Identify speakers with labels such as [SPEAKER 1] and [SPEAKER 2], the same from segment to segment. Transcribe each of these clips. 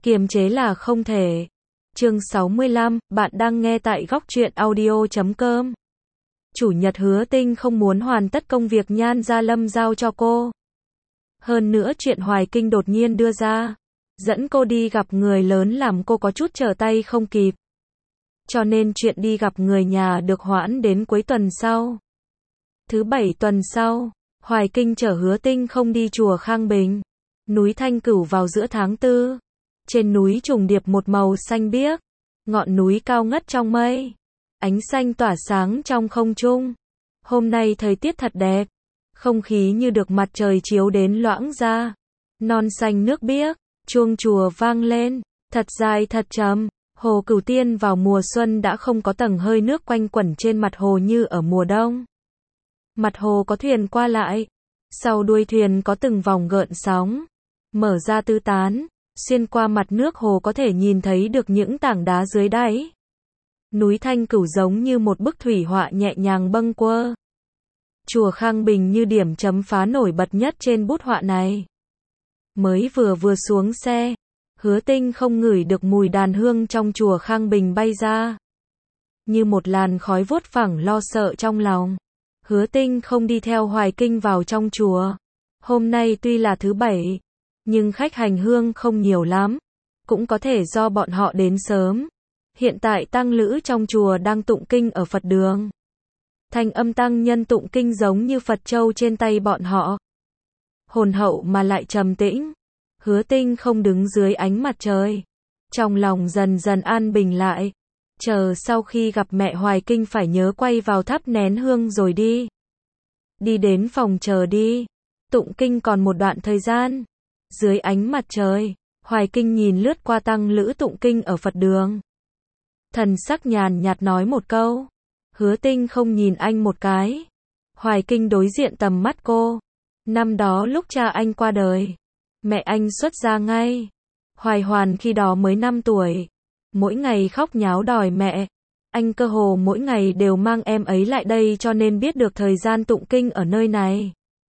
[SPEAKER 1] Kiềm chế là không thể. Chương 65, bạn đang nghe tại góc truyện audio.com. Chủ nhật Hứa Tinh không muốn hoàn tất công việc Nhan Gia Lâm giao cho cô. Hơn nữa chuyện Hoài Kinh đột nhiên đưa ra, dẫn cô đi gặp người lớn làm cô có chút trở tay không kịp. Cho nên chuyện đi gặp người nhà được hoãn đến cuối tuần sau. Thứ bảy tuần sau, Hoài Kinh chở Hứa Tinh không đi chùa Khang Bình, núi Thanh Cửu vào giữa tháng 4. Trên núi trùng điệp một màu xanh biếc, ngọn núi cao ngất trong mây, ánh xanh tỏa sáng trong không trung. Hôm nay thời tiết thật đẹp, không khí như được mặt trời chiếu đến loãng ra. Non xanh nước biếc, chuông chùa vang lên, thật dài thật trầm. Hồ Cửu Tiên vào mùa xuân đã không có tầng hơi nước quanh quẩn trên mặt hồ như ở mùa đông. Mặt hồ có thuyền qua lại, sau đuôi thuyền có từng vòng gợn sóng, mở ra tứ tán, xuyên qua mặt nước hồ có thể nhìn thấy được những tảng đá dưới đáy. Núi Thanh Cửu giống như một bức thủy họa nhẹ nhàng bâng quơ. Chùa Khang Bình như điểm chấm phá nổi bật nhất trên bút họa này. Mới vừa xuống xe, Hứa Tinh không ngửi được mùi đàn hương trong chùa Khang Bình bay ra. Như một làn khói vuốt phẳng lo sợ trong lòng. Hứa Tinh không đi theo Hoài Kinh vào trong chùa. Hôm nay tuy là thứ bảy, nhưng khách hành hương không nhiều lắm. Cũng có thể do bọn họ đến sớm. Hiện tại tăng lữ trong chùa đang tụng kinh ở Phật đường. Thanh âm tăng nhân tụng kinh giống như Phật châu trên tay bọn họ. Hồn hậu mà lại trầm tĩnh. Hứa Tinh không đứng dưới ánh mặt trời. Trong lòng dần dần an bình lại. Chờ sau khi gặp mẹ Hoài Kinh phải nhớ quay vào thắp nén hương rồi đi. Đi đến phòng chờ đi. Tụng kinh còn một đoạn thời gian. Dưới ánh mặt trời, Hoài Kinh nhìn lướt qua tăng lữ tụng kinh ở Phật đường. Thần sắc nhàn nhạt nói một câu. Hứa Tinh không nhìn anh một cái. Hoài Kinh đối diện tầm mắt cô. Năm đó lúc cha anh qua đời, mẹ anh xuất gia ngay. Hoài Hoàn khi đó mới 5 tuổi. Mỗi ngày khóc nháo đòi mẹ. Anh cơ hồ mỗi ngày đều mang em ấy lại đây cho nên biết được thời gian tụng kinh ở nơi này.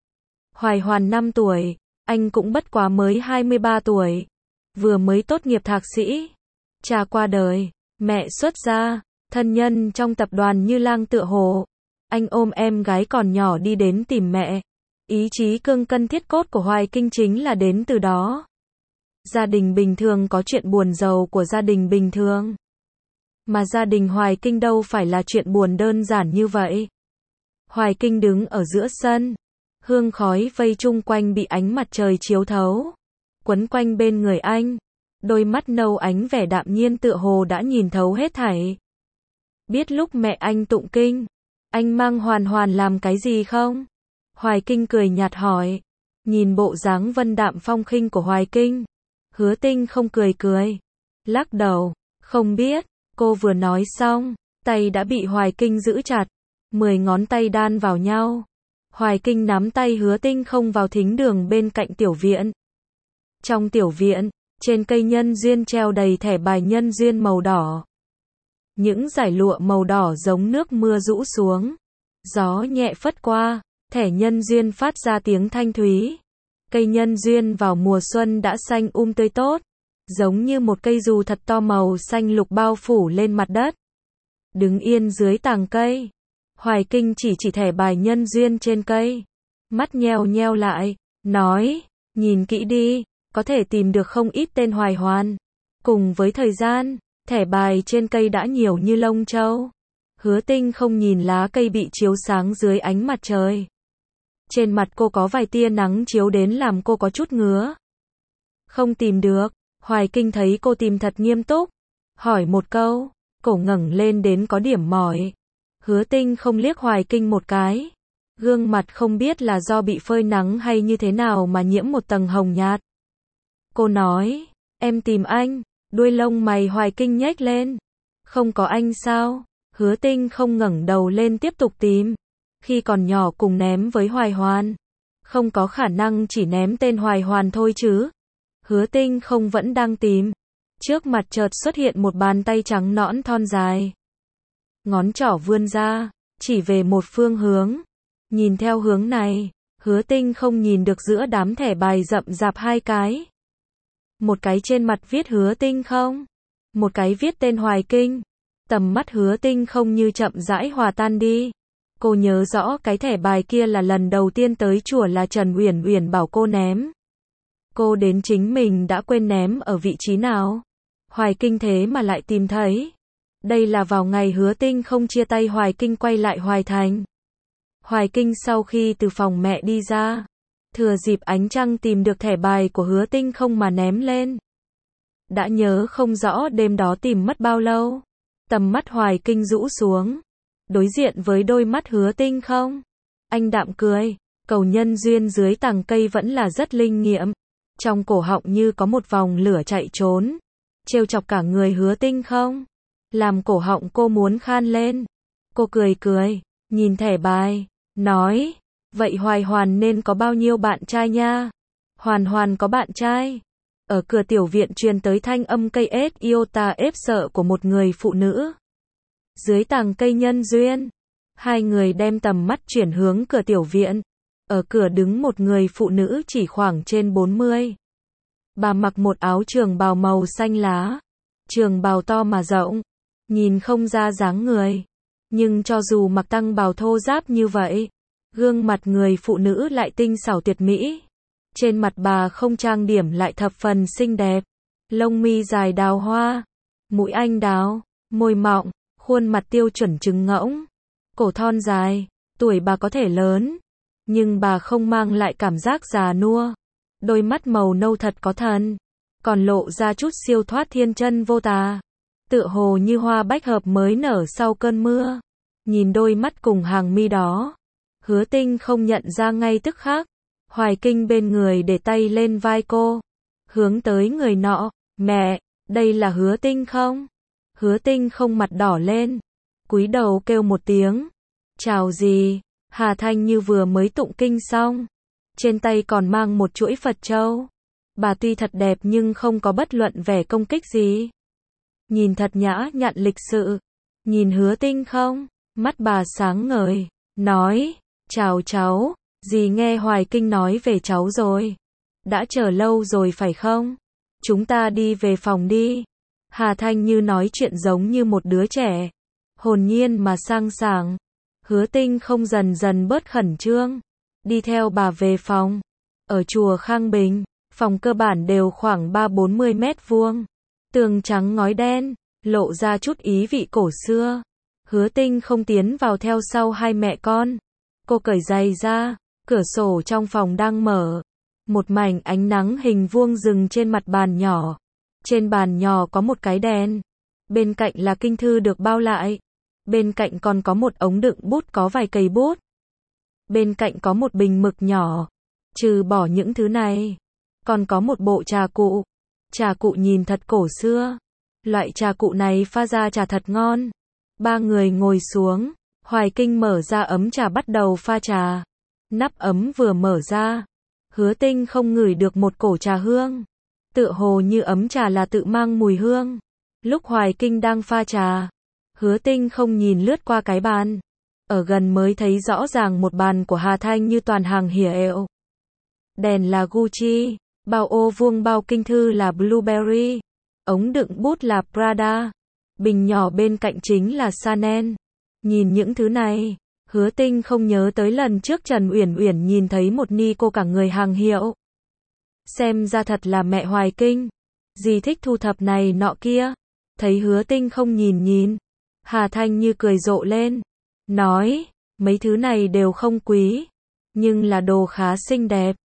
[SPEAKER 1] Hoài Hoàn 5 tuổi, anh cũng bất quá mới 23 tuổi. Vừa mới tốt nghiệp thạc sĩ. Cha qua đời, mẹ xuất gia, thân nhân trong tập đoàn như lang tựa hồ. Anh ôm em gái còn nhỏ đi đến tìm mẹ. Ý chí cương cân thiết cốt của Hoài Kinh chính là đến từ đó. Gia đình bình thường có chuyện buồn giàu của gia đình bình thường. Mà gia đình Hoài Kinh đâu phải là chuyện buồn đơn giản như vậy. Hoài Kinh đứng ở giữa sân. Hương khói vây chung quanh bị ánh mặt trời chiếu thấu. Quấn quanh bên người anh. Đôi mắt nâu ánh vẻ đạm nhiên tựa hồ đã nhìn thấu hết thảy. Biết lúc mẹ anh tụng kinh, anh mang Hoàn Hoàn làm cái gì không? Hoài Kinh cười nhạt hỏi. Nhìn bộ dáng vân đạm phong khinh của Hoài Kinh, Hứa Tinh không cười. Lắc đầu, không biết. Cô vừa nói xong, tay đã bị Hoài Kinh giữ chặt. 10 ngón tay đan vào nhau. Hoài Kinh nắm tay Hứa Tinh không vào thính đường bên cạnh tiểu viện. Trong tiểu viện, trên cây nhân duyên treo đầy thẻ bài nhân duyên màu đỏ. Những dải lụa màu đỏ giống nước mưa rũ xuống. Gió nhẹ phất qua, thẻ nhân duyên phát ra tiếng thanh thúy. Cây nhân duyên vào mùa xuân đã xanh tươi tốt. Giống như một cây dù thật to màu xanh lục bao phủ lên mặt đất. Đứng yên dưới tàng cây. Hoài Kinh chỉ thẻ bài nhân duyên trên cây. Mắt nheo lại, nói, nhìn kỹ đi, có thể tìm được không ít tên Hoài Hoàn. Cùng với thời gian, thẻ bài trên cây đã nhiều như lông châu. Hứa Tinh không nhìn lá cây bị chiếu sáng dưới ánh mặt trời. Trên mặt cô có vài tia nắng chiếu đến làm cô có chút ngứa. Không tìm được. Hoài Kinh thấy cô tìm thật nghiêm túc. Hỏi một câu, cổ ngẩng lên đến có điểm mỏi. Hứa Tinh không liếc Hoài Kinh một cái. Gương mặt không biết là do bị phơi nắng hay như thế nào mà nhiễm một tầng hồng nhạt. Cô nói, em tìm anh. Đuôi lông mày Hoài Kinh nhếch lên. Không có anh sao? Hứa Tinh không ngẩng đầu lên tiếp tục tìm. Khi còn nhỏ cùng ném với Hoài Hoàn. Không có khả năng chỉ ném tên Hoài Hoàn thôi chứ. Hứa Tinh không vẫn đang tìm. Trước mặt chợt xuất hiện một bàn tay trắng nõn thon dài. Ngón trỏ vươn ra, chỉ về một phương hướng. Nhìn theo hướng này, Hứa Tinh không nhìn được giữa đám thẻ bài rậm rạp hai cái. Một cái trên mặt viết Hứa Tinh không, một cái viết tên Hoài Kinh. Tầm mắt Hứa Tinh không như chậm rãi hòa tan đi. Cô nhớ rõ cái thẻ bài kia là lần đầu tiên tới chùa là Trần Uyển Uyển bảo cô ném. Cô đến chính mình đã quên ném ở vị trí nào. Hoài Kinh thế mà lại tìm thấy. Đây là vào ngày Hứa Tinh không chia tay Hoài Kinh quay lại Hoài Thành. Hoài Kinh sau khi từ phòng mẹ đi ra, thừa dịp ánh trăng tìm được thẻ bài của Hứa Tinh không mà ném lên. Đã nhớ không rõ đêm đó tìm mất bao lâu. Tầm mắt Hoài Kinh rũ xuống, đối diện với đôi mắt Hứa Tinh không. Anh đạm cười, cầu nhân duyên dưới tàng cây vẫn là rất linh nghiệm. Trong cổ họng như có một vòng lửa chạy trốn, trêu chọc cả người Hứa Tinh không, làm cổ họng cô muốn khan lên. Cô cười cười, nhìn thẻ bài, nói, vậy Hoài Hoàn nên có bao nhiêu bạn trai nha? Hoàn Hoàn có bạn trai. Ở cửa tiểu viện truyền tới thanh âm cây ếch iota ép sợ của một người phụ nữ. Dưới tàng cây nhân duyên, hai người đem tầm mắt chuyển hướng cửa tiểu viện. Ở cửa đứng một người phụ nữ chỉ khoảng trên 40. Bà mặc một áo trường bào màu xanh lá. Trường bào to mà rộng, nhìn không ra dáng người. Nhưng cho dù mặc tăng bào thô ráp như vậy, gương mặt người phụ nữ lại tinh xảo tuyệt mỹ. Trên mặt bà không trang điểm lại thập phần xinh đẹp. Lông mi dài đào hoa, mũi anh đào, môi mọng, khuôn mặt tiêu chuẩn trứng ngỗng, cổ thon dài. Tuổi bà có thể lớn, nhưng bà không mang lại cảm giác già nua. Đôi mắt màu nâu thật có thần, còn lộ ra chút siêu thoát thiên chân vô tà. Tựa hồ như hoa bách hợp mới nở sau cơn mưa. Nhìn đôi mắt cùng hàng mi đó, Hứa Tinh không nhận ra ngay tức khắc. Hoài Kinh bên người để tay lên vai cô, hướng tới người nọ, mẹ, đây là Hứa Tinh không? Hứa Tinh không mặt đỏ lên, cúi đầu kêu một tiếng, chào gì? Hà Thanh Như vừa mới tụng kinh xong, trên tay còn mang một chuỗi Phật châu. Bà tuy thật đẹp nhưng không có bất luận vẻ công kích gì. Nhìn thật nhã nhặn lịch sự. Nhìn Hứa Tinh không, mắt bà sáng ngời, nói, chào cháu, dì nghe Hoài Kinh nói về cháu rồi. Đã chờ lâu rồi phải không? Chúng ta đi về phòng đi. Hà Thanh Như nói chuyện giống như một đứa trẻ, hồn nhiên mà sang sảng. Hứa Tinh không dần dần bớt khẩn trương, đi theo bà về phòng. Ở chùa Khang Bình, phòng cơ bản đều khoảng 3-40 mét vuông, tường trắng ngói đen, lộ ra chút ý vị cổ xưa. Hứa Tinh không tiến vào theo sau hai mẹ con. Cô cởi giày ra, cửa sổ trong phòng đang mở. Một mảnh ánh nắng hình vuông dừng trên mặt bàn nhỏ. Trên bàn nhỏ có một cái đèn. Bên cạnh là kinh thư được bao lại. Bên cạnh còn có một ống đựng bút có vài cây bút. Bên cạnh có một bình mực nhỏ. Trừ bỏ những thứ này, còn có một bộ trà cụ. Trà cụ nhìn thật cổ xưa. Loại trà cụ này pha ra trà thật ngon. Ba người ngồi xuống, Hoài Kinh mở ra ấm trà bắt đầu pha trà. Nắp ấm vừa mở ra, Hứa Tinh không ngửi được một cổ trà hương. Tựa hồ như ấm trà là tự mang mùi hương. Lúc Hoài Kinh đang pha trà, Hứa Tinh không nhìn lướt qua cái bàn. Ở gần mới thấy rõ ràng một bàn của Hà Thanh Như toàn hàng hiệu. Đèn là Gucci, bao ô vuông bao kinh thư là Blueberry, ống đựng bút là Prada, bình nhỏ bên cạnh chính là Chanel. Nhìn những thứ này, Hứa Tinh không nhớ tới lần trước Trần Uyển Uyển nhìn thấy một ni cô cả người hàng hiệu. Xem ra thật là mẹ Hoài Kinh, dì thích thu thập này nọ kia. Thấy Hứa Tinh không nhìn, Hà Thanh Như cười rộ lên, nói, mấy thứ này đều không quý, nhưng là đồ khá xinh đẹp.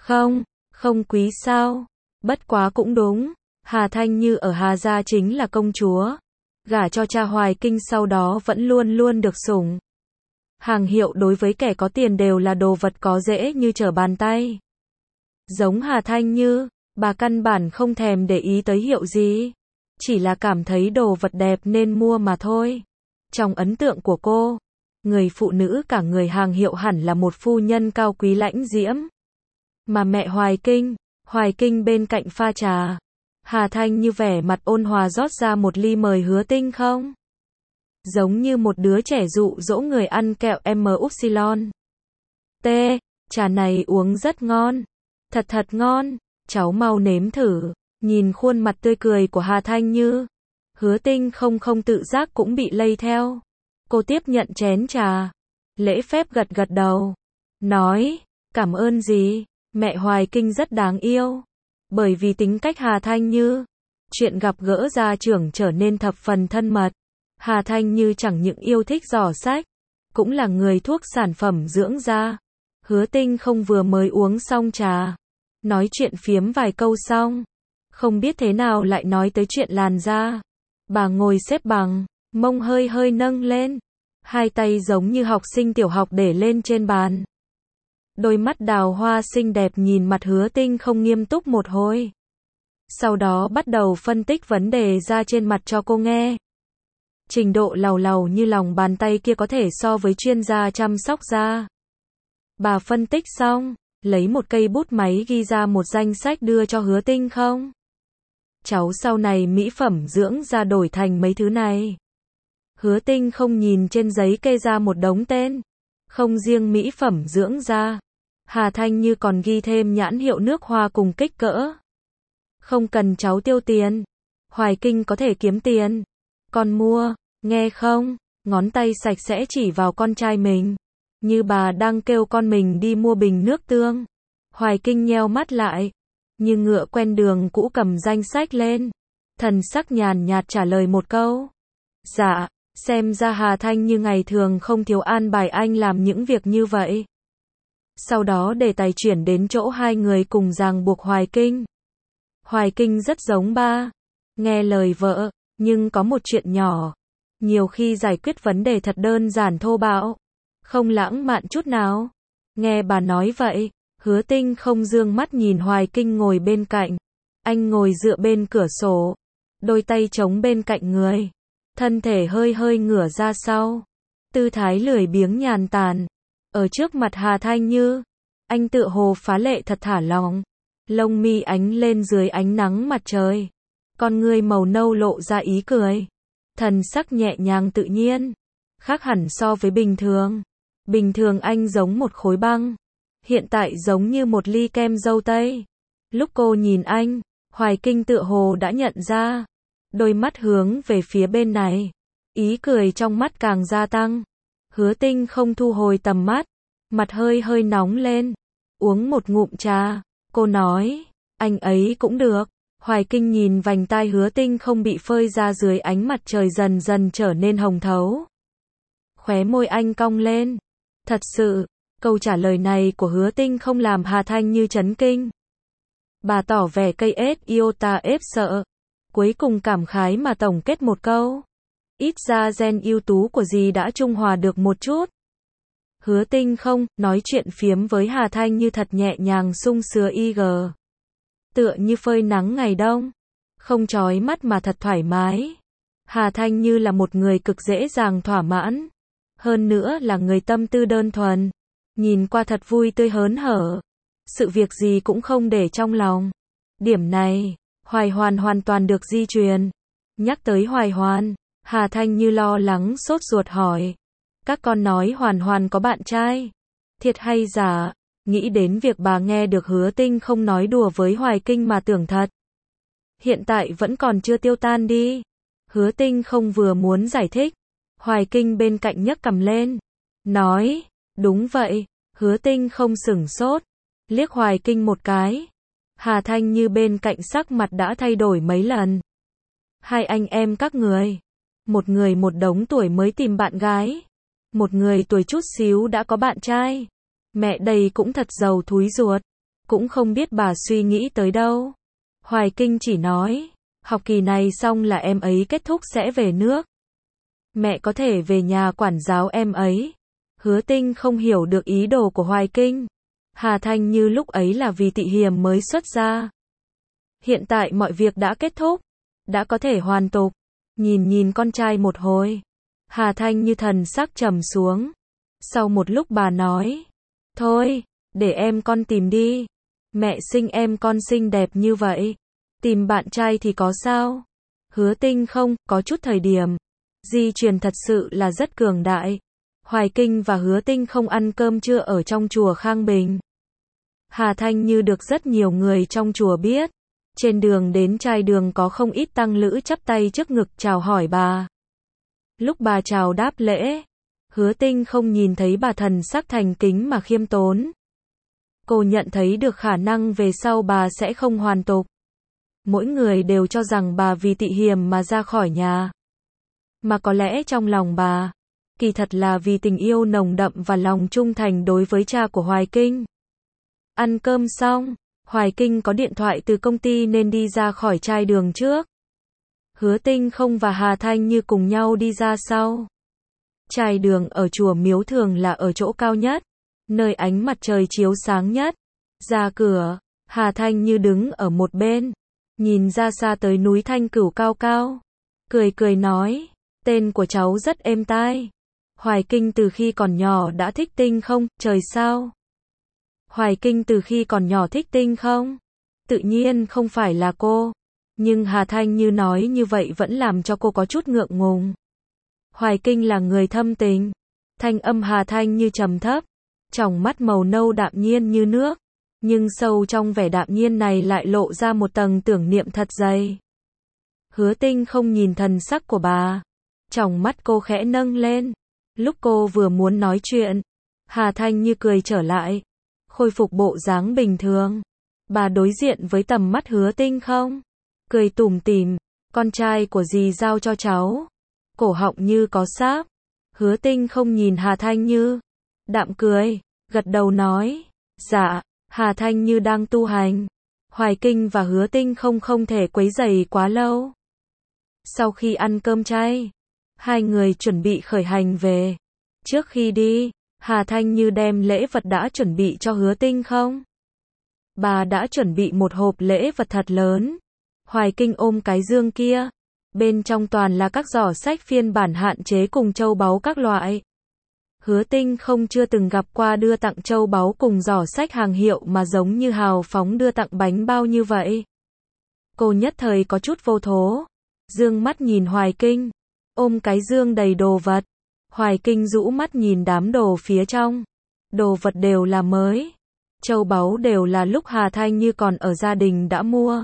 [SPEAKER 1] Không quý sao? Bất quá cũng đúng, Hà Thanh Như ở Hà gia chính là công chúa, gả cho cha Hoài Kinh sau đó vẫn luôn luôn được sủng. Hàng hiệu đối với kẻ có tiền đều là đồ vật có dễ như trở bàn tay. Giống Hà Thanh Như, bà căn bản không thèm để ý tới hiệu gì, chỉ là cảm thấy đồ vật đẹp nên mua mà thôi. Trong ấn tượng của cô, người phụ nữ cả người hàng hiệu hẳn là một phu nhân cao quý lãnh diễm. Mà mẹ Hoài Kinh bên cạnh pha trà. Hà Thanh Như vẻ mặt ôn hòa rót ra một ly mời Hứa Tinh không. Giống như một đứa trẻ dụ dỗ người ăn kẹo MY. Trà này uống rất ngon. Thật ngon, cháu mau nếm thử. Nhìn khuôn mặt tươi cười của Hà Thanh Như, Hứa Tinh không tự giác cũng bị lây theo. Cô tiếp nhận chén trà, lễ phép gật gật đầu, nói, cảm ơn gì, mẹ Hoài Kinh rất đáng yêu. Bởi vì tính cách Hà Thanh Như, chuyện gặp gỡ gia trưởng trở nên thập phần thân mật. Hà Thanh Như chẳng những yêu thích dò sách, cũng là người thuốc sản phẩm dưỡng da. Hứa Tinh không vừa mới uống xong trà, nói chuyện phiếm vài câu xong, không biết thế nào lại nói tới chuyện làn da. Bà ngồi xếp bằng, mông hơi hơi nâng lên, hai tay giống như học sinh tiểu học để lên trên bàn. Đôi mắt đào hoa xinh đẹp nhìn mặt Hứa Tinh không nghiêm túc một hồi. Sau đó bắt đầu phân tích vấn đề da trên mặt cho cô nghe. Trình độ làu làu như lòng bàn tay kia có thể so với chuyên gia chăm sóc da. Bà phân tích xong, lấy một cây bút máy ghi ra một danh sách đưa cho Hứa Tinh không. Cháu sau này mỹ phẩm dưỡng da đổi thành mấy thứ này. Hứa Tinh không nhìn trên giấy kê ra một đống tên. Không riêng mỹ phẩm dưỡng da, Hà Thanh Như còn ghi thêm nhãn hiệu nước hoa cùng kích cỡ. Không cần cháu tiêu tiền, Hoài Kinh có thể kiếm tiền. Con mua, nghe không? Ngón tay sạch sẽ chỉ vào con trai mình, như bà đang kêu con mình đi mua bình nước tương. Hoài Kinh nheo mắt lại, như ngựa quen đường cũ cầm danh sách lên, thần sắc nhàn nhạt trả lời một câu. Dạ, xem ra Hà Thanh Như ngày thường không thiếu an bài anh làm những việc như vậy. Sau đó đề tài chuyển đến chỗ hai người cùng ràng buộc Hoài Kinh. Hoài Kinh rất giống ba, nghe lời vợ, nhưng có một chuyện nhỏ. Nhiều khi giải quyết vấn đề thật đơn giản thô bạo, không lãng mạn chút nào. Nghe bà nói vậy, Hứa Tinh không dương mắt nhìn Hoài Kinh ngồi bên cạnh. Anh ngồi dựa bên cửa sổ, đôi tay chống bên cạnh người, thân thể hơi hơi ngửa ra sau, tư thái lười biếng nhàn tản. Ở trước mặt Hà Thanh Như, anh tựa hồ phá lệ thật thả lỏng, lông mi ánh lên dưới ánh nắng mặt trời, con ngươi màu nâu lộ ra ý cười, thần sắc nhẹ nhàng tự nhiên, khác hẳn so với bình thường. Bình thường anh giống một khối băng, hiện tại giống như một ly kem dâu tây. Lúc cô nhìn anh, Hoài Kinh tựa hồ đã nhận ra, đôi mắt hướng về phía bên này, ý cười trong mắt càng gia tăng. Hứa Tinh không thu hồi tầm mắt, mặt hơi hơi nóng lên, uống một ngụm trà, cô nói, anh ấy cũng được. Hoài Kinh nhìn vành tai Hứa Tinh không bị phơi ra dưới ánh mặt trời dần dần trở nên hồng thấu. Khóe môi anh cong lên. Thật sự, câu trả lời này của Hứa Tinh không làm Hà Thanh Như chấn kinh. Bà tỏ vẻ cây ết iota ép sợ. Cuối cùng cảm khái mà tổng kết một câu. Ít ra gen ưu tú của dì đã trung hòa được một chút. Hứa Tinh không, nói chuyện phiếm với Hà Thanh Như thật nhẹ nhàng sung sướng IG. Tựa như phơi nắng ngày đông. Không chói mắt mà thật thoải mái. Hà Thanh Như là một người cực dễ dàng thỏa mãn. Hơn nữa là người tâm tư đơn thuần. Nhìn qua thật vui tươi hớn hở. Sự việc gì cũng không để trong lòng. Điểm này, Hoài Hoàn hoàn toàn được di truyền. Nhắc tới Hoài Hoàn, Hà Thanh Như lo lắng sốt ruột hỏi. Các con nói Hoàn Hoàn có bạn trai. Thiệt hay giả? Nghĩ đến việc bà nghe được Hứa Tinh không nói đùa với Hoài Kinh mà tưởng thật. Hiện tại vẫn còn chưa tiêu tan đi. Hứa Tinh không vừa muốn giải thích. Hoài Kinh bên cạnh nhấc cằm lên. Nói, đúng vậy. Hứa Tinh không sửng sốt. Liếc Hoài Kinh một cái. Hà Thanh Như bên cạnh sắc mặt đã thay đổi mấy lần. Hai anh em các người. Một người một đống tuổi mới tìm bạn gái. Một người tuổi chút xíu đã có bạn trai. Mẹ đây cũng thật giàu thúi ruột. Cũng không biết bà suy nghĩ tới đâu. Hoài Kinh chỉ nói. Học kỳ này xong là em ấy kết thúc sẽ về nước. Mẹ có thể về nhà quản giáo em ấy. Hứa Tinh không hiểu được ý đồ của Hoài Kinh. Hà Thanh Như lúc ấy là vì tị hiềm mới xuất ra. Hiện tại mọi việc đã kết thúc. Đã có thể hoàn tục. Nhìn con trai một hồi. Hà Thanh Như thần sắc trầm xuống. Sau một lúc bà nói. Thôi, để em con tìm đi. Mẹ sinh em con xinh đẹp như vậy. Tìm bạn trai thì có sao? Hứa Tinh không, có chút thời điểm. Di truyền thật sự là rất cường đại. Hoài Kinh và Hứa Tinh không ăn cơm trưa ở trong chùa Khang Bình. Hà Thanh Như được rất nhiều người trong chùa biết. Trên đường đến trai đường có không ít tăng lữ chắp tay trước ngực chào hỏi bà. Lúc bà chào đáp lễ, Hứa Tinh không nhìn thấy bà thần sắc thành kính mà khiêm tốn. Cô nhận thấy được khả năng về sau bà sẽ không hoàn tục. Mỗi người đều cho rằng bà vì tị hiềm mà ra khỏi nhà. Mà có lẽ trong lòng bà, kỳ thật là vì tình yêu nồng đậm và lòng trung thành đối với cha của Hoài Kinh. Ăn cơm xong, Hoài Kinh có điện thoại từ công ty nên đi ra khỏi trai đường trước. Hứa Tinh không và Hà Thanh Như cùng nhau đi ra sau. Trai đường ở chùa miếu thường là ở chỗ cao nhất, nơi ánh mặt trời chiếu sáng nhất. Ra cửa, Hà Thanh Như đứng ở một bên, nhìn ra xa tới núi Thanh Cửu cao cao. Cười cười nói, tên của cháu rất êm tai. Hoài Kinh từ khi còn nhỏ đã thích Tinh không, trời sao? Hoài Kinh từ khi còn nhỏ thích Tinh không? Tự nhiên không phải là cô. Nhưng Hà Thanh Như nói như vậy vẫn làm cho cô có chút ngượng ngùng. Hoài Kinh là người thâm tình. Thanh âm Hà Thanh Như trầm thấp, tròng mắt màu nâu đạm nhiên như nước. Nhưng sâu trong vẻ đạm nhiên này lại lộ ra một tầng tưởng niệm thật dày. Hứa Tinh không nhìn thần sắc của bà. Tròng mắt cô khẽ nâng lên. Lúc cô vừa muốn nói chuyện, Hà Thanh Như cười trở lại, khôi phục bộ dáng bình thường. Bà đối diện với tầm mắt Hứa Tinh không, cười tủm tỉm, con trai của dì giao cho cháu. Cổ họng như có sáp. Hứa Tinh không nhìn Hà Thanh Như, đạm cười, gật đầu nói, dạ. Hà Thanh Như đang tu hành. Hoài Kinh và Hứa Tinh không thể quấy rầy quá lâu. Sau khi ăn cơm chay, hai người chuẩn bị khởi hành về. Trước khi đi, Hà Thanh Như đem lễ vật đã chuẩn bị cho Hứa Tinh không. Bà đã chuẩn bị một hộp lễ vật thật lớn. Hoài Kinh ôm cái dương kia. Bên trong toàn là các giỏ sách phiên bản hạn chế cùng châu báu các loại. Hứa Tinh không chưa từng gặp qua đưa tặng châu báu cùng giỏ sách hàng hiệu mà giống như hào phóng đưa tặng bánh bao như vậy. Cô nhất thời có chút vô thố. Dương mắt nhìn Hoài Kinh, ôm cái dương đầy đồ vật. Hoài Kinh rũ mắt nhìn đám đồ phía trong. Đồ vật đều là mới. Châu báu đều là lúc Hà Thanh Như còn ở gia đình đã mua.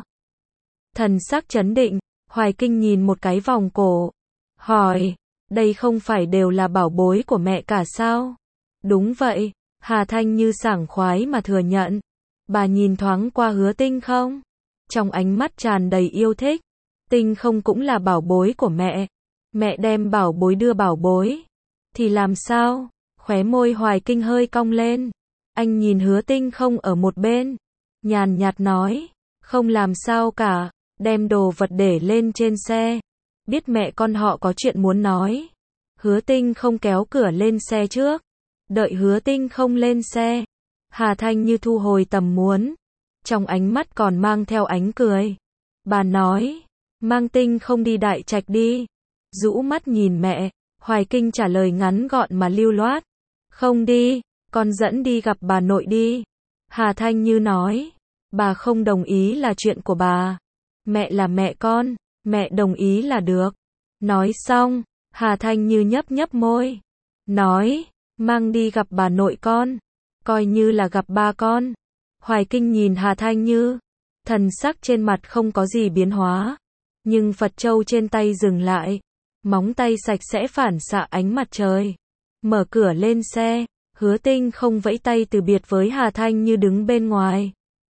[SPEAKER 1] Thần sắc chấn định, Hoài Kinh nhìn một cái vòng cổ. Hỏi, đây không phải đều là bảo bối của mẹ cả sao? Đúng vậy, Hà Thanh Như sảng khoái mà thừa nhận. Bà nhìn thoáng qua Hứa Tinh không, trong ánh mắt tràn đầy yêu thích. Tinh không cũng là bảo bối của mẹ. Mẹ đem bảo bối đưa bảo bối. Thì làm sao? Khóe môi Hoài Kinh hơi cong lên. Anh nhìn Hứa Tinh không ở một bên. Nhàn nhạt nói. Không làm sao cả. Đem đồ vật để lên trên xe. Biết mẹ con họ có chuyện muốn nói. Hứa Tinh không kéo cửa lên xe trước. Đợi Hứa Tinh không lên xe. Hà Thanh Như thu hồi tầm muốn. Trong ánh mắt còn mang theo ánh cười. Bà nói. Mang Tinh không đi Đại Trạch đi. Rũ mắt nhìn mẹ. Hoài Kinh trả lời ngắn gọn mà lưu loát. Không đi, con dẫn đi gặp bà nội đi. Hà Thanh Như nói. Bà không đồng ý là chuyện của bà. Mẹ là mẹ con, mẹ đồng ý là được. Nói xong, Hà Thanh Như nhấp nhấp môi. Nói, mang đi gặp bà nội con. Coi như là gặp ba con. Hoài Kinh nhìn Hà Thanh Như. Thần sắc trên mặt không có gì biến hóa. Nhưng Phật châu trên tay dừng lại. Móng tay sạch sẽ phản xạ ánh mặt trời. Mở cửa lên xe. Hứa Tinh không vẫy tay từ biệt với Hà Thanh Như đứng bên ngoài.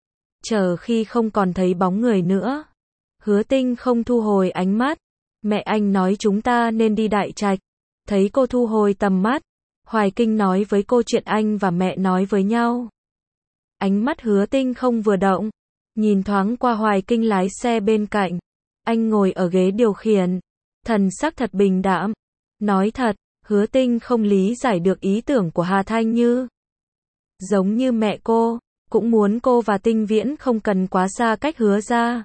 [SPEAKER 1] Chờ khi không còn thấy bóng người nữa. Hứa Tinh không thu hồi ánh mắt. Mẹ anh nói chúng ta nên đi Đại Trạch. Thấy cô thu hồi tầm mắt. Hoài Kinh nói với cô chuyện anh và mẹ nói với nhau. Ánh mắt Hứa Tinh không vừa động. Nhìn thoáng qua Hoài Kinh lái xe bên cạnh. Anh ngồi ở ghế điều khiển. Thần sắc thật bình đạm. Nói thật, Hứa Tinh không lý giải được ý tưởng của Hà Thanh Như. Giống như mẹ cô, cũng muốn cô và Tinh Viễn không cần quá xa cách Hứa ra.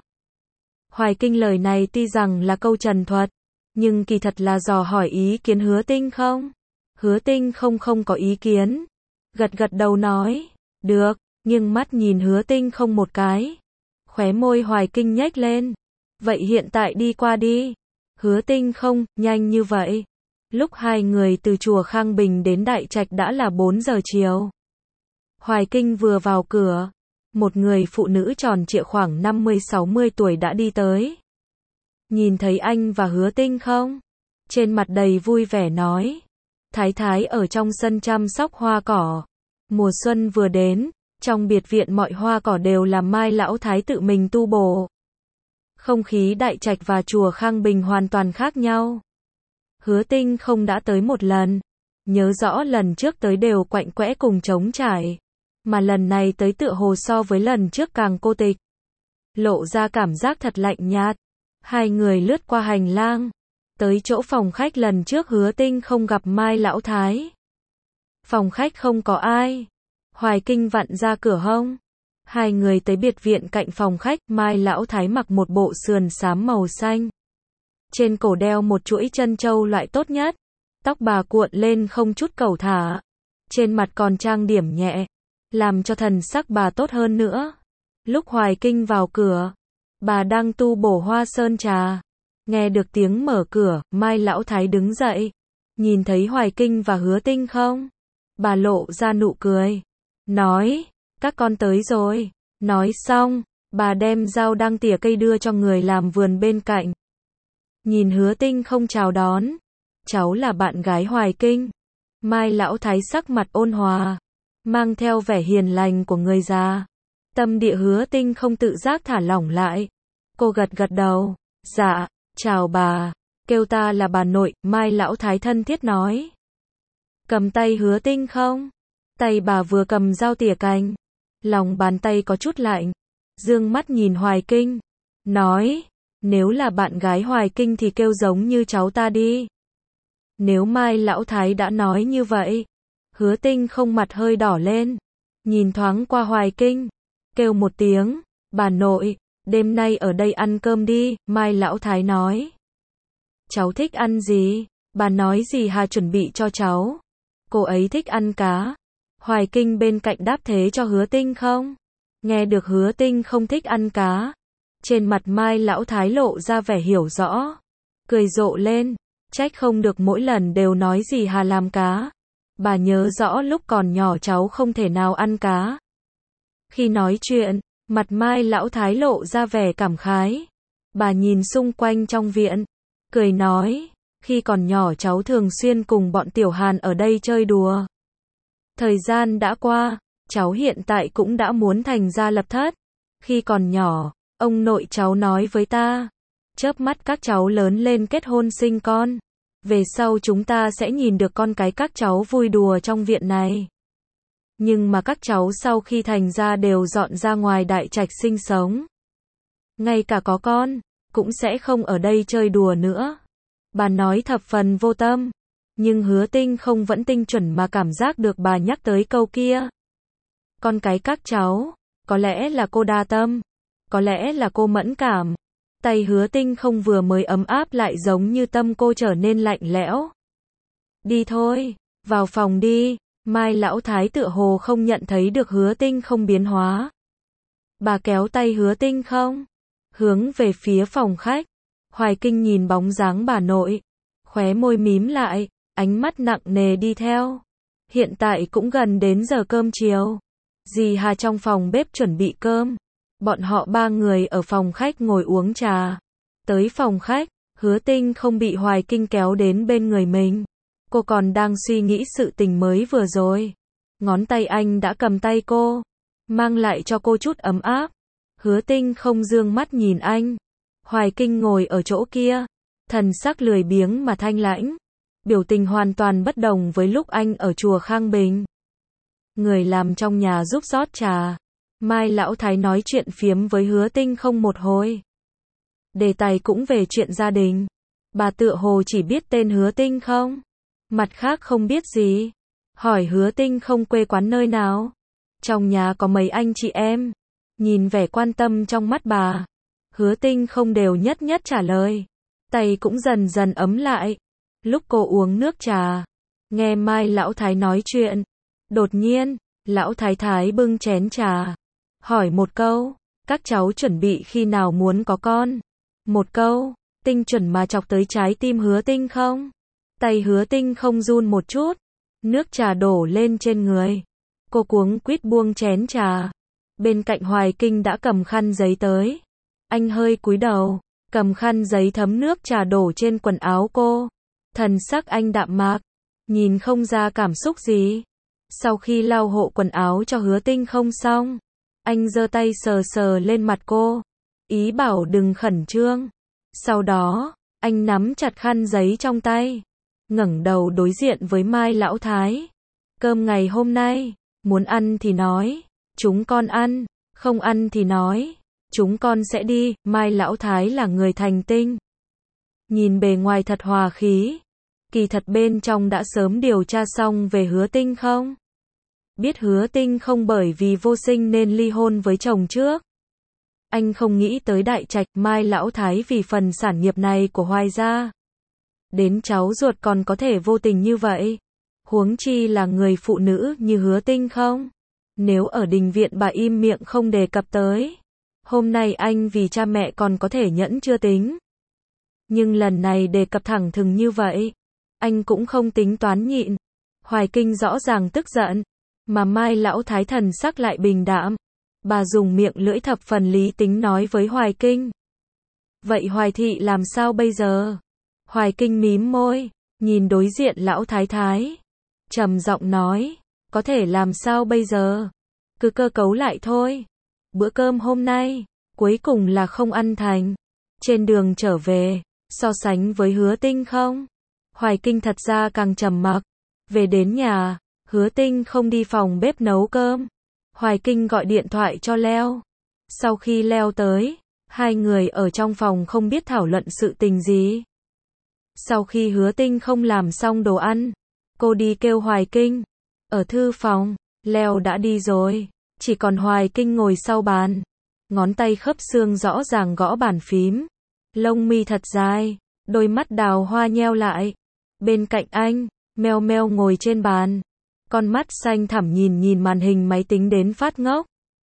[SPEAKER 1] Hoài Kinh lời này tuy rằng là câu trần thuật, nhưng kỳ thật là dò hỏi ý kiến Hứa Tinh không. Hứa Tinh không có ý kiến. Gật gật đầu nói, được, nghiêng mắt nhìn Hứa Tinh không một cái. Khóe môi Hoài Kinh nhếch lên. Vậy hiện tại đi qua đi. Hứa Tinh không, nhanh như vậy. Lúc hai người từ chùa Khang Bình đến Đại Trạch đã là 4 giờ chiều. Hoài Kinh vừa vào cửa, một người phụ nữ tròn trịa khoảng 50-60 tuổi đã đi tới. Nhìn thấy anh và Hứa Tinh không? Trên mặt đầy vui vẻ nói. Thái thái ở trong sân chăm sóc hoa cỏ. Mùa xuân vừa đến, trong biệt viện mọi hoa cỏ đều là Mai lão thái tự mình tu bổ. Không khí đại trạch và chùa Khang Bình hoàn toàn khác nhau. Hứa Tinh không đã tới một lần. Nhớ rõ lần trước tới đều quạnh quẽ cùng trống trải. Mà lần này tới tựa hồ so với lần trước càng cô tịch. Lộ ra cảm giác thật lạnh nhạt. Hai người lướt qua hành lang. Tới chỗ phòng khách lần trước Hứa Tinh không gặp Mai lão thái. Phòng khách không có ai. Hoài Kinh vặn ra cửa hông. Hai người tới biệt viện cạnh phòng khách, Mai lão thái mặc một bộ sườn xám màu xanh. Trên cổ đeo một chuỗi trân châu loại tốt nhất. Tóc bà cuộn lên không chút cẩu thả. Trên mặt còn trang điểm nhẹ, làm cho thần sắc bà tốt hơn nữa. Lúc Hoài Kinh vào cửa, bà đang tu bổ hoa sơn trà. Nghe được tiếng mở cửa, Mai lão thái đứng dậy. Nhìn thấy Hoài Kinh và Hứa Tinh không? Bà lộ ra nụ cười. Nói, các con tới rồi. Nói xong, bà đem dao đang tỉa cây đưa cho người làm vườn bên cạnh. Nhìn Hứa Tinh không chào đón. Cháu là bạn gái Hoài Kinh. Mai lão thái sắc mặt ôn hòa, mang theo vẻ hiền lành của người già. Tâm địa Hứa Tinh không tự giác thả lỏng lại. Cô gật gật đầu. Dạ, chào bà. Kêu ta là bà nội, Mai lão thái thân thiết nói. Cầm tay Hứa Tinh không? Tay bà vừa cầm dao tỉa cành. Lòng bàn tay có chút lạnh. Dương mắt nhìn Hoài Kinh. Nói, nếu là bạn gái Hoài Kinh thì kêu giống như cháu ta đi. Nếu Mai lão thái đã nói như vậy. Hứa Tinh không mặt hơi đỏ lên. Nhìn thoáng qua Hoài Kinh. Kêu một tiếng, bà nội, đêm nay ở đây ăn cơm đi, Mai lão thái nói. Cháu thích ăn gì? Bà nói gì Hà chuẩn bị cho cháu? Cô ấy thích ăn cá. Hoài Kinh bên cạnh đáp thế cho Hứa Tinh không? Nghe được Hứa Tinh không thích ăn cá. Trên mặt Mai lão thái lộ ra vẻ hiểu rõ. Cười rộ lên. Trách không được mỗi lần đều nói gì Hà làm cá. Bà nhớ rõ lúc còn nhỏ cháu không thể nào ăn cá. Khi nói chuyện, mặt Mai lão thái lộ ra vẻ cảm khái. Bà nhìn xung quanh trong viện, cười nói, khi còn nhỏ cháu thường xuyên cùng bọn Tiểu Hàn ở đây chơi đùa. Thời gian đã qua, cháu hiện tại cũng đã muốn thành gia lập thất. Khi còn nhỏ, ông nội cháu nói với ta, chớp mắt các cháu lớn lên kết hôn sinh con. Về sau chúng ta sẽ nhìn được con cái các cháu vui đùa trong viện này. Nhưng mà các cháu sau khi thành ra đều dọn ra ngoài đại trạch sinh sống. Ngay cả có con, cũng sẽ không ở đây chơi đùa nữa. Bà nói thập phần vô tâm. Nhưng Hứa Tinh không vẫn tinh chuẩn mà cảm giác được bà nhắc tới câu kia. Con cái các cháu, có lẽ là cô đa tâm. Có lẽ là cô mẫn cảm. Tay Hứa Tinh không vừa mới ấm áp lại giống như tâm cô trở nên lạnh lẽo. Đi thôi, vào phòng đi. Mai lão thái tựa hồ không nhận thấy được Hứa Tinh không biến hóa. Bà kéo tay Hứa Tinh không, hướng về phía phòng khách. Hoài Kinh nhìn bóng dáng bà nội, khóe môi mím lại, ánh mắt nặng nề đi theo. Hiện tại cũng gần đến giờ cơm chiều. Dì Hà trong phòng bếp chuẩn bị cơm. Bọn họ ba người ở phòng khách ngồi uống trà. Tới phòng khách, Hứa Tinh không bị Hoài Kinh kéo đến bên người mình. Cô còn đang suy nghĩ sự tình mới vừa rồi. Ngón tay anh đã cầm tay cô, mang lại cho cô chút ấm áp. Hứa Tinh không dương mắt nhìn anh. Hoài Kinh ngồi ở chỗ kia, thần sắc lười biếng mà thanh lãnh. Biểu tình hoàn toàn bất đồng với lúc anh ở chùa Khang Bình. Người làm trong nhà giúp rót trà. Mai lão thái nói chuyện phiếm với Hứa Tinh không một hồi. Đề tài cũng về chuyện gia đình. Bà tựa hồ chỉ biết tên Hứa Tinh không, mặt khác không biết gì. Hỏi Hứa Tinh không quê quán nơi nào, trong nhà có mấy anh chị em. Nhìn vẻ quan tâm trong mắt bà, Hứa Tinh không đều nhất nhất trả lời. Tay cũng dần dần ấm lại. Lúc cô uống nước trà, nghe Mai lão thái nói chuyện, đột nhiên, lão thái thái bưng chén trà, hỏi một câu, các cháu chuẩn bị khi nào muốn có con? Một câu, tinh chuẩn mà chọc tới trái tim Hứa Tinh không. Tay Hứa Tinh không run một chút, nước trà đổ lên trên người. Cô cuống quýt buông chén trà. Bên cạnh Hoài Kinh đã cầm khăn giấy tới. Anh hơi cúi đầu, cầm khăn giấy thấm nước trà đổ trên quần áo cô. Thần sắc anh đạm mạc, nhìn không ra cảm xúc gì. Sau khi lau hộ quần áo cho Hứa Tinh không xong, anh giơ tay sờ sờ lên mặt cô, ý bảo đừng khẩn trương. Sau đó, anh nắm chặt khăn giấy trong tay, ngẩng đầu đối diện với Mai Lão Thái. Cơm ngày hôm nay, muốn ăn thì nói, chúng con ăn, không ăn thì nói, chúng con sẽ đi. Mai Lão Thái là người thành tinh. Nhìn bề ngoài thật hòa khí, kỳ thật bên trong đã sớm điều tra xong về Hứa Tinh không? Biết Hứa Tinh không bởi vì vô sinh nên ly hôn với chồng trước. Anh không nghĩ tới đại trạch Mai Lão Thái vì phần sản nghiệp này của Hoài gia. Đến cháu ruột còn có thể vô tình như vậy. Huống chi là người phụ nữ như Hứa Tinh không? Nếu ở đình viện bà im miệng không đề cập tới. Hôm nay anh vì cha mẹ còn có thể nhẫn chưa tính. Nhưng lần này đề cập thẳng thừng như vậy. Anh cũng không tính toán nhịn. Hoài Kinh rõ ràng tức giận. Mà Mai Lão Thái thần sắc lại bình đạm. Bà dùng miệng lưỡi thập phần lý tính nói với Hoài Kinh. Vậy Hoài thị làm sao bây giờ? Hoài Kinh mím môi, nhìn đối diện Lão Thái Thái. Trầm giọng nói, có thể làm sao bây giờ? Cứ cơ cấu lại thôi. Bữa cơm hôm nay, cuối cùng là không ăn thành. Trên đường trở về, so sánh với Hứa Tinh không? Hoài Kinh thật ra càng trầm mặc. Về đến nhà, Hứa Tinh không đi phòng bếp nấu cơm. Hoài Kinh gọi điện thoại cho Leo. Sau khi Leo tới, hai người ở trong phòng không biết thảo luận sự tình gì. Sau khi Hứa Tinh không làm xong đồ ăn, cô đi kêu Hoài Kinh. Ở thư phòng, Leo đã đi rồi, chỉ còn Hoài Kinh ngồi sau bàn. Ngón tay khớp xương rõ ràng gõ bàn phím. Lông mi thật dài, đôi mắt đào hoa nheo lại. Bên cạnh anh, Meo Meo ngồi trên bàn. Con mắt xanh thẳm nhìn màn hình máy tính đến phát ngốc.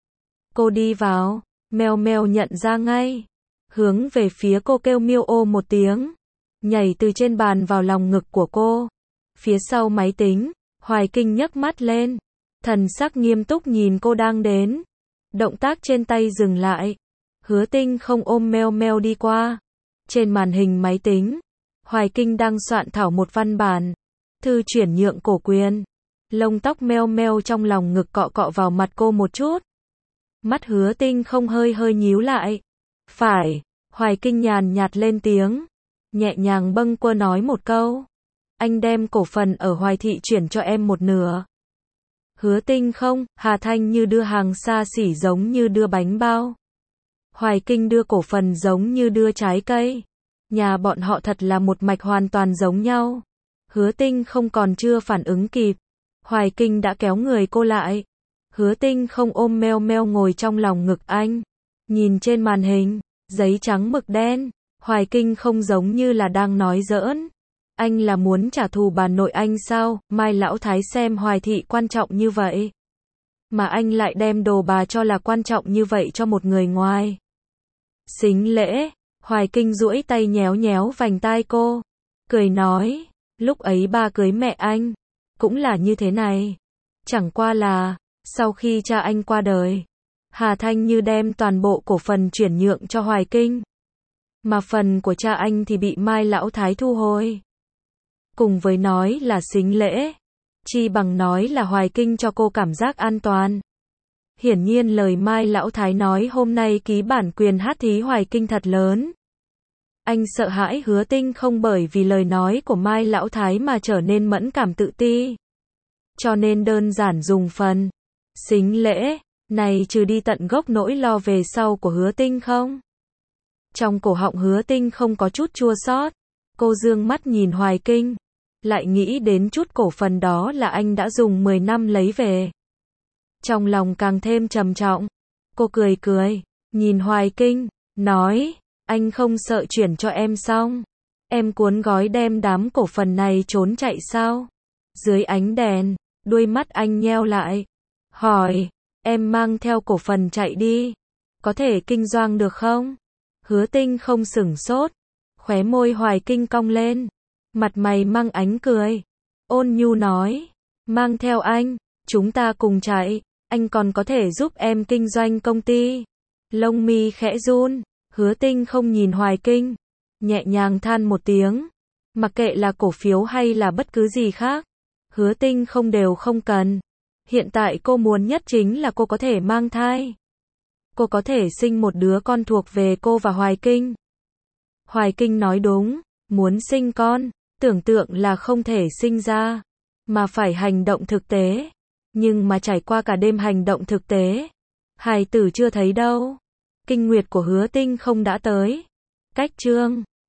[SPEAKER 1] Cô đi vào, Meo Meo nhận ra ngay. Hướng về phía cô kêu miêu ô một tiếng. Nhảy từ trên bàn vào lòng ngực của cô. Phía sau máy tính, Hoài Kinh nhấc mắt lên. Thần sắc nghiêm túc nhìn cô đang đến. Động tác trên tay dừng lại. Hứa Tinh không ôm Meo Meo đi qua. Trên màn hình máy tính, Hoài Kinh đang soạn thảo một văn bản. Thư chuyển nhượng cổ quyền. Lông tóc Meo Meo trong lòng ngực cọ cọ vào mặt cô một chút. Mắt Hứa Tinh không hơi nhíu lại. Phải, Hoài Kinh nhàn nhạt lên tiếng. Nhẹ nhàng bâng quơ nói một câu. Anh đem cổ phần ở Hoài thị chuyển cho em một nửa. Hứa Tinh không, Hà Thanh như đưa hàng xa xỉ giống như đưa bánh bao. Hoài Kinh đưa cổ phần giống như đưa trái cây. Nhà bọn họ thật là một mạch hoàn toàn giống nhau. Hứa Tinh không còn chưa phản ứng kịp. Hoài Kinh đã kéo người cô lại. Hứa Tinh không ôm Meo Meo ngồi trong lòng ngực anh. Nhìn trên màn hình, giấy trắng mực đen. Hoài Kinh không giống như là đang nói giỡn. Anh là muốn trả thù bà nội anh sao? Mai Lão Thái xem Hoài thị quan trọng như vậy. Mà anh lại đem đồ bà cho là quan trọng như vậy cho một người ngoài. Xính lễ, Hoài Kinh duỗi tay nhéo nhéo vành tai cô. Cười nói, lúc ấy ba cưới mẹ anh, cũng là như thế này. Chẳng qua là, sau khi cha anh qua đời, Hà Thanh như đem toàn bộ cổ phần chuyển nhượng cho Hoài Kinh. Mà phần của cha anh thì bị Mai Lão Thái thu hồi. Cùng với nói là xính lễ, chi bằng nói là Hoài Kinh cho cô cảm giác an toàn. Hiển nhiên lời Mai Lão Thái nói hôm nay ký bản quyền hát thí Hoài Kinh thật lớn. Anh sợ hãi Hứa Tinh không bởi vì lời nói của Mai Lão Thái mà trở nên mẫn cảm tự ti. Cho nên đơn giản dùng phần xính lễ này trừ đi tận gốc nỗi lo về sau của Hứa Tinh không. Trong cổ họng Hứa Tinh không có chút chua xót. Cô dương mắt nhìn Hoài Kinh, lại nghĩ đến chút cổ phần đó là anh đã dùng 10 năm lấy về. Trong lòng càng thêm trầm trọng. Cô cười, nhìn Hoài Kinh, nói, anh không sợ chuyển cho em xong. Em cuốn gói đem đám cổ phần này trốn chạy sao? Dưới ánh đèn, đuôi mắt anh nheo lại. Hỏi, em mang theo cổ phần chạy đi. Có thể kinh doanh được không? Hứa Tinh không sửng sốt. Khóe môi Hoài Kinh cong lên. Mặt mày mang ánh cười. Ôn nhu nói, mang theo anh, chúng ta cùng chạy. Anh còn có thể giúp em kinh doanh công ty. Lông mi khẽ run, Hứa Tinh không nhìn Hoài Kinh, nhẹ nhàng than một tiếng. Mặc kệ là cổ phiếu hay là bất cứ gì khác, Hứa Tinh không đều không cần. Hiện tại cô muốn nhất chính là cô có thể mang thai. Cô có thể sinh một đứa con thuộc về cô và Hoài Kinh. Hoài Kinh nói đúng, muốn sinh con, tưởng tượng là không thể sinh ra, mà phải hành động thực tế. Nhưng mà trải qua cả đêm hành động thực tế, hài tử chưa thấy đâu. Kinh nguyệt của Hứa Tinh không đã tới. Cách chương